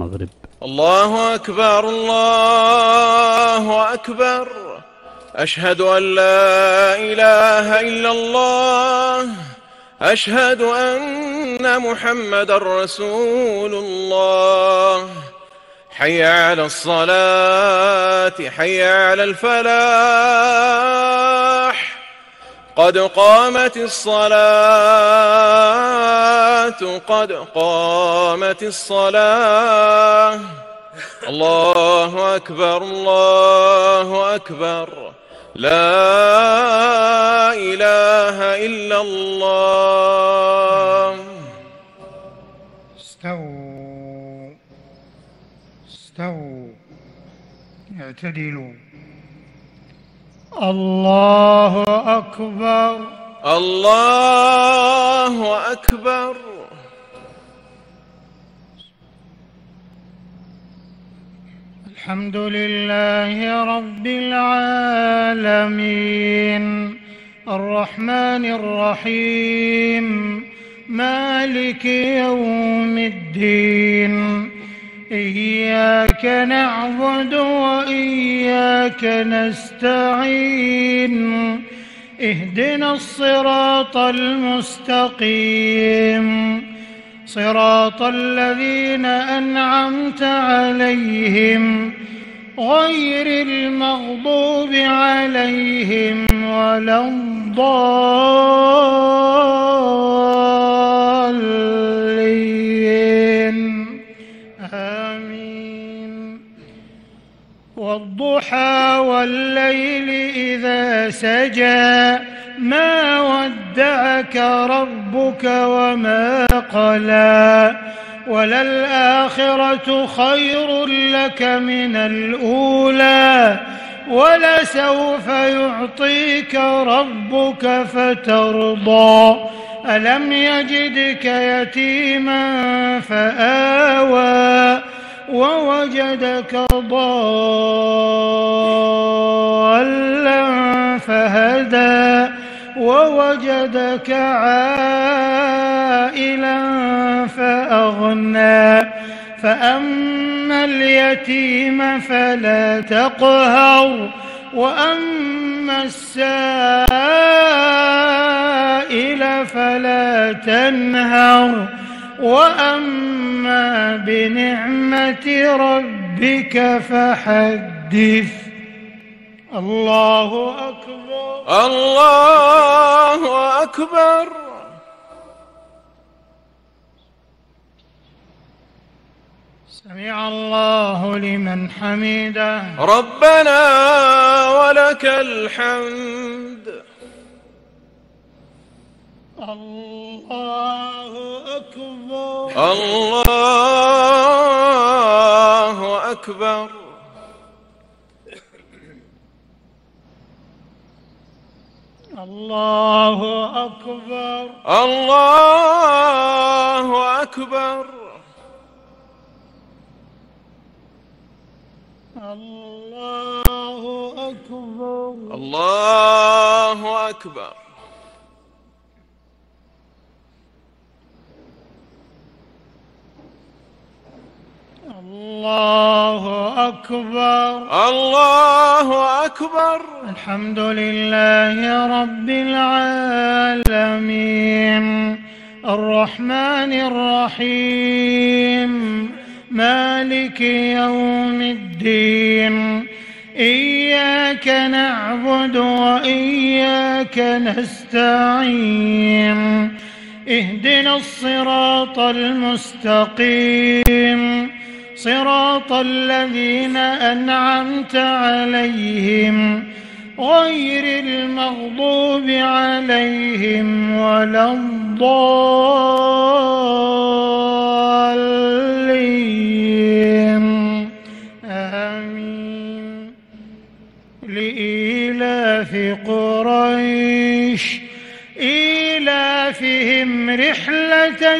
المغرب. الله أكبر الله أكبر، أشهد أن لا إله إلا الله، أشهد أن محمد رسول الله. حي على الصلاة، حي على الفلاح، قد قامت الصلاة، قد قامت الصلاة. الله أكبر الله أكبر، لا إله إلا الله. استووا استووا، اعتدلوا. الله أكبر الله أكبر. الحمد لله رب العالمين، الرحمن الرحيم، مالك يوم الدين. إياك نعبد وإياك نستعين، اهدنا الصراط المستقيم، صراط الذين أنعمت عليهم غير المغضوب عليهم ولا الضالين، آمين. والضحى والليل إذا سجى، ما ودعك ربك وما قلى، وللآخرة خير لك من الأولى، ولسوف يعطيك ربك فترضى. ألم يجدك يتيما فآوى، ووجدك ضالا فهدى، ووجدك عائلا فأغنى. فأما اليتيم فلا تقهر، وأما السائل فلا تنهر، وأما بنعمة ربك فحدث. الله أكبر الله أكبر. سمع الله لمن حمده. ربنا ولك الحمد. الله أكبر الله أكبر. الله أكبر الله أكبر. الله أكبر الله أكبر. الله أكبر الله أكبر. الحمد لله رب العالمين، الرحمن الرحيم، مالك يوم الدين. إياك نعبد وإياك نستعين، اهدنا الصراط المستقيم، صراط الذين أنعمت عليهم غير المغضوب عليهم ولا الضالين، آمين. لإيلاف قريش إيلافهم رحلة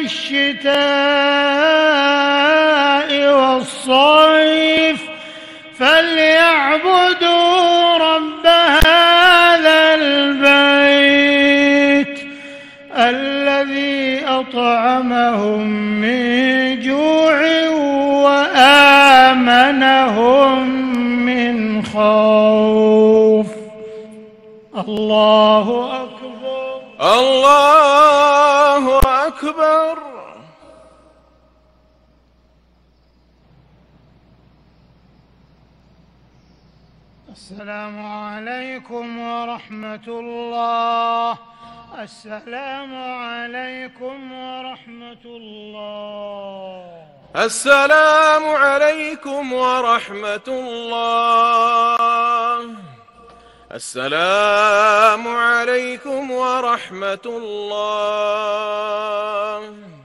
الشتاء والصيف، فليعبدوا رب هذا البيت الذي أطعمهم من جوع وآمنهم من خوف. الله أكبر. الله أكبر. السلام عليكم ورحمة الله. السلام عليكم ورحمة الله. السلام عليكم ورحمة الله. السلام عليكم ورحمة الله.